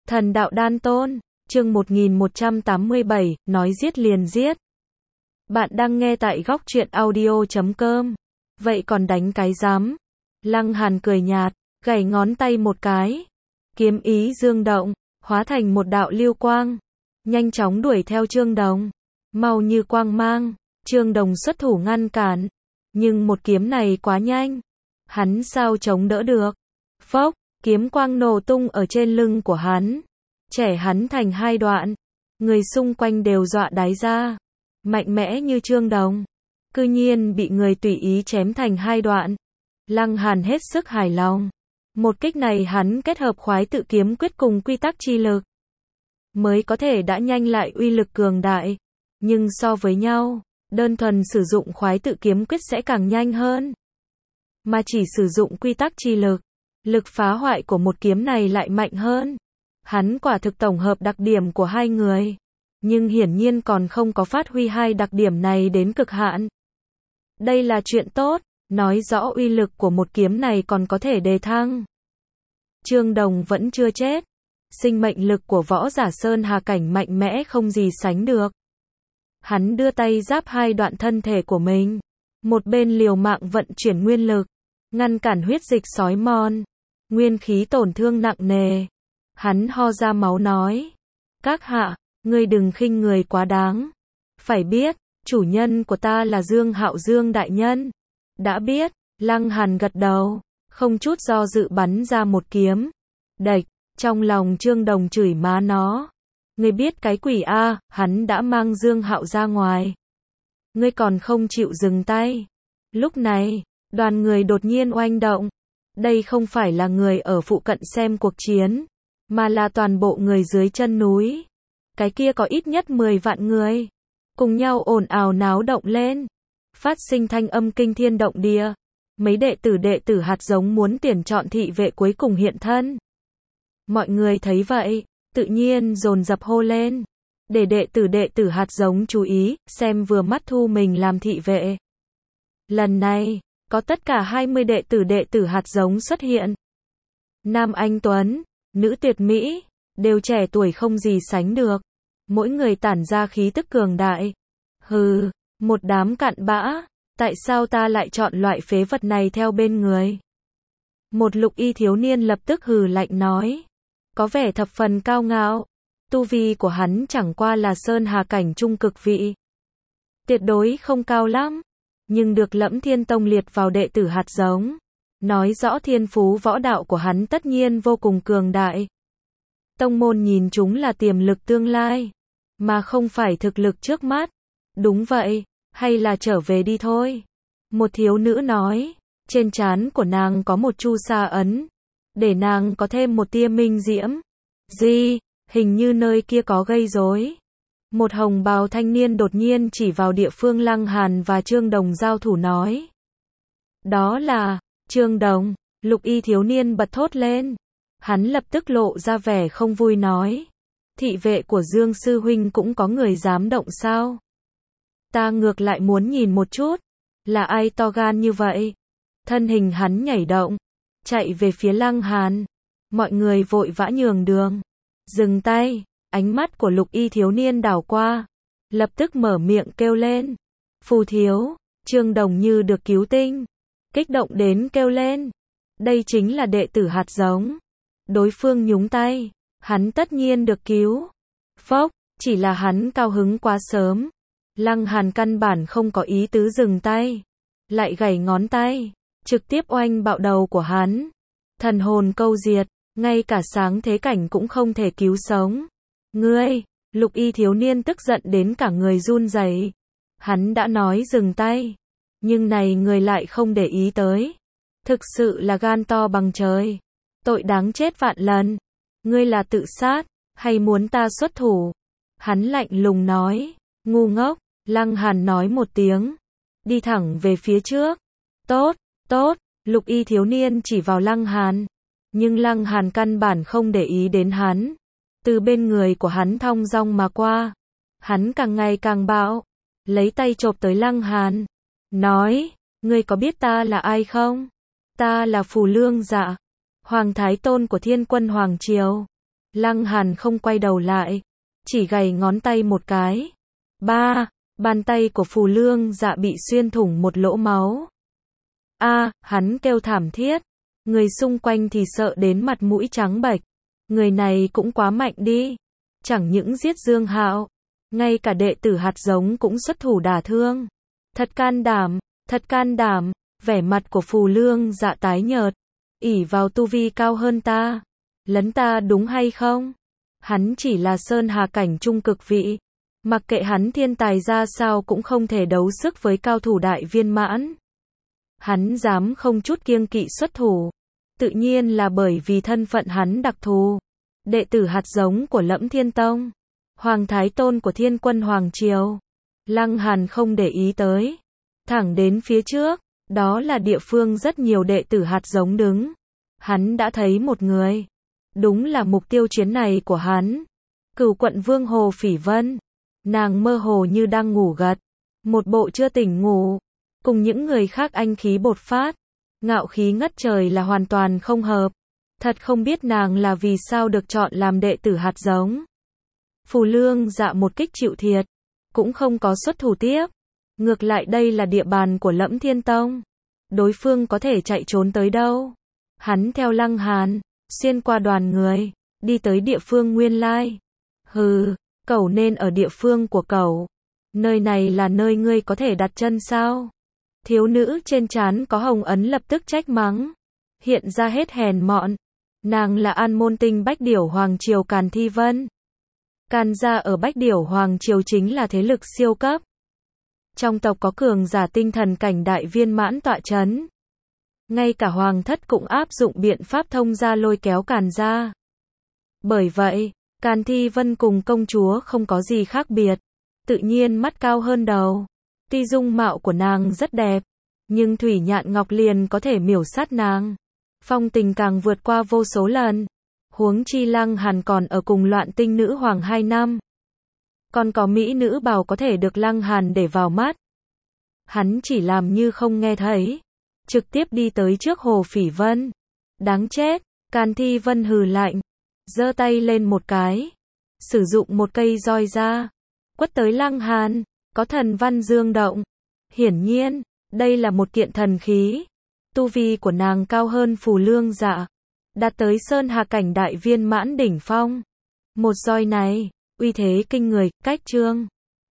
Thần đạo đan tôn, chương 1187, nói giết liền giết. Bạn đang nghe tại góc truyện audio.com. Vậy còn đánh cái rắm? Lăng Hàn cười nhạt, gảy ngón tay một cái. Kiếm ý dương động, hóa thành một đạo lưu quang. Nhanh chóng đuổi theo Trương Đồng. Mau như quang mang, Trương Đồng xuất thủ ngăn cản. Nhưng một kiếm này quá nhanh. Hắn sao chống đỡ được? Phốc, kiếm quang nổ tung ở trên lưng của hắn. Chẻ hắn thành hai đoạn. Người xung quanh đều dọa đái ra. Mạnh mẽ như Trương Đồng. Cư nhiên bị người tùy ý chém thành hai đoạn. Lăng Hàn hết sức hài lòng. Một kích này hắn kết hợp khoái tự kiếm quyết cùng quy tắc chi lực. Mới có thể đã nhanh lại uy lực cường đại. Nhưng so với nhau, đơn thuần sử dụng khoái tự kiếm quyết sẽ càng nhanh hơn. Mà chỉ sử dụng quy tắc chi lực, lực phá hoại của một kiếm này lại mạnh hơn. Hắn quả thực tổng hợp đặc điểm của hai người. Nhưng hiển nhiên còn không có phát huy hai đặc điểm này đến cực hạn. Đây là chuyện tốt, nói rõ uy lực của một kiếm này còn có thể đề thăng. Trương Đồng vẫn chưa chết. Sinh mệnh lực của võ giả Sơn Hà cảnh mạnh mẽ không gì sánh được. Hắn đưa tay giáp hai đoạn thân thể của mình. Một bên liều mạng vận chuyển nguyên lực. Ngăn cản huyết dịch sói mòn. Nguyên khí tổn thương nặng nề. Hắn ho ra máu nói. Các hạ, ngươi đừng khinh người quá đáng. Phải biết, chủ nhân của ta là Dương Hạo Dương đại nhân. Đã biết, Lăng Hàn gật đầu. Không chút do dự bắn ra một kiếm. Đạch, trong lòng Trương Đồng chửi má nó. Ngươi biết cái quỷ a, hắn đã mang Dương Hạo ra ngoài. Ngươi còn không chịu dừng tay. Lúc này, đoàn người đột nhiên oanh động. Đây không phải là người ở phụ cận xem cuộc chiến, mà là toàn bộ người dưới chân núi. Cái kia có ít nhất 10 vạn người. Cùng nhau ồn ào náo động lên. Phát sinh thanh âm kinh thiên động địa. Mấy đệ tử hạt giống muốn tuyển chọn thị vệ cuối cùng hiện thân. Mọi người thấy vậy, tự nhiên dồn dập hô lên. Để đệ tử hạt giống chú ý, xem vừa mắt thu mình làm thị vệ. Lần này, có tất cả 20 đệ tử hạt giống xuất hiện. Nam anh tuấn, nữ tuyệt mỹ, đều trẻ tuổi không gì sánh được. Mỗi người tản ra khí tức cường đại. Hừ, một đám cặn bã, tại sao ta lại chọn loại phế vật này theo bên người? Một lục y thiếu niên lập tức hừ lạnh nói. Có vẻ thập phần cao ngạo. Tu vi của hắn chẳng qua là Sơn Hà cảnh trung cực vị. Tuyệt đối không cao lắm. Nhưng được Lẫm Thiên Tông liệt vào đệ tử hạt giống. Nói rõ thiên phú võ đạo của hắn tất nhiên vô cùng cường đại. Tông môn nhìn chúng là tiềm lực tương lai. Mà không phải thực lực trước mắt. Đúng vậy, hay là trở về đi thôi. Một thiếu nữ nói. Trên trán của nàng có một chu sa ấn. Để nàng có thêm một tia minh diễm. Gì, hình như nơi kia có gây rối. Một hồng bào thanh niên đột nhiên chỉ vào địa phương Lăng Hàn và Trương Đồng giao thủ nói. Đó là, Trương Đồng, lục y thiếu niên bật thốt lên. Hắn lập tức lộ ra vẻ không vui nói. Thị vệ của Dương Sư Huynh cũng có người dám động sao? Ta ngược lại muốn nhìn một chút. Là ai to gan như vậy? Thân hình hắn nhảy động. Chạy về phía Lăng Hàn. Mọi người vội vã nhường đường. Dừng tay. Ánh mắt của lục y thiếu niên đảo qua. Lập tức mở miệng kêu lên. Phù thiếu. Trương Đồng như được cứu tinh. Kích động đến kêu lên. Đây chính là đệ tử hạt giống. Đối phương nhúng tay. Hắn tất nhiên được cứu. Phốc. Chỉ là hắn cao hứng quá sớm. Lăng Hàn căn bản không có ý tứ dừng tay. Lại gảy ngón tay. Trực tiếp oanh bạo đầu của hắn. Thần hồn câu diệt. Ngay cả sáng thế cảnh cũng không thể cứu sống. Ngươi, lục y thiếu niên tức giận đến cả người run rẩy. Hắn đã nói dừng tay. Nhưng này người lại không để ý tới. Thực sự là gan to bằng trời. Tội đáng chết vạn lần. Ngươi là tự sát, hay muốn ta xuất thủ? Hắn lạnh lùng nói. Ngu ngốc, Lăng Hàn nói một tiếng. Đi thẳng về phía trước. Tốt, tốt, lục y thiếu niên chỉ vào Lăng Hàn. Nhưng Lăng Hàn căn bản không để ý đến hắn. Từ bên người của hắn thong dong mà qua. Hắn càng ngày càng bạo. Lấy tay chộp tới Lăng Hàn. Nói, ngươi có biết ta là ai không? Ta là Phù Lương Dạ. Hoàng Thái Tôn của Thiên Quân Hoàng Triều. Lăng Hàn không quay đầu lại, chỉ gầy ngón tay một cái. Bàn tay của Phù Lương Dạ bị xuyên thủng một lỗ máu. Hắn kêu thảm thiết. Người xung quanh thì sợ đến mặt mũi trắng bệch. Người này cũng quá mạnh đi. Chẳng những giết Dương Hạo, ngay cả đệ tử hạt giống cũng xuất thủ đả thương. Thật can đảm, vẻ mặt của Phù Lương Dạ tái nhợt. Ỷ vào tu vi cao hơn ta, lấn ta đúng hay không? Hắn chỉ là sơn hà cảnh trung cực vị. Mặc kệ hắn thiên tài ra sao cũng không thể đấu sức với cao thủ đại viên mãn. Hắn dám không chút kiêng kỵ xuất thủ. Tự nhiên là bởi vì thân phận hắn đặc thù. Đệ tử hạt giống của Lẫm Thiên Tông. Hoàng Thái Tôn của Thiên Quân Hoàng Triều. Lăng Hàn không để ý tới. Thẳng đến phía trước, đó là địa phương rất nhiều đệ tử hạt giống đứng. Hắn đã thấy một người. Đúng là mục tiêu chuyến này của hắn. Cửu quận vương Hồ Phỉ Vân. Nàng mơ hồ như đang ngủ gật. Một bộ chưa tỉnh ngủ. Cùng những người khác anh khí bột phát. Ngạo khí ngất trời là hoàn toàn không hợp. Thật không biết nàng là vì sao được chọn làm đệ tử hạt giống. Phù Lương Dạ một kích chịu thiệt. Cũng không có xuất thủ tiếp. Ngược lại đây là địa bàn của Lẫm Thiên Tông. Đối phương có thể chạy trốn tới đâu. Hắn theo Lăng Hàn, xuyên qua đoàn người, đi tới địa phương nguyên lai. Hừ, cẩu nên ở địa phương của cẩu. Nơi này là nơi ngươi có thể đặt chân sao? Thiếu nữ trên trán có hồng ấn lập tức trách mắng. Hiện ra hết hèn mọn. Nàng là An Môn Tinh Bách Điểu Hoàng Triều Càn Thi Vân. Càn gia ở Bách Điểu Hoàng Triều chính là thế lực siêu cấp. Trong tộc có cường giả tinh thần cảnh đại viên mãn tọa chấn. Ngay cả hoàng thất cũng áp dụng biện pháp thông gia lôi kéo Càn gia. Bởi vậy, Càn Thi Vân cùng công chúa không có gì khác biệt. Tự nhiên mắt cao hơn đầu. Tuy dung mạo của nàng rất đẹp, nhưng Thủy Nhạn Ngọc liền có thể miểu sát nàng. Phong tình càng vượt qua vô số lần. Huống chi Lăng Hàn còn ở cùng Loạn Tinh Nữ Hoàng 2 năm. Còn có mỹ nữ bào có thể được Lăng Hàn để vào mắt. Hắn chỉ làm như không nghe thấy. Trực tiếp đi tới trước Hồ Phỉ Vân. Đáng chết, Càn Thi Vân hừ lạnh. Giơ tay lên một cái. Sử dụng một cây roi ra. Quất tới Lăng Hàn. Có thần văn dương động. Hiển nhiên, đây là một kiện thần khí. Tu vi của nàng cao hơn Phù Lương Dạ. Đạt tới sơn hà cảnh đại viên mãn đỉnh phong. Một roi này, uy thế kinh người, cách chương.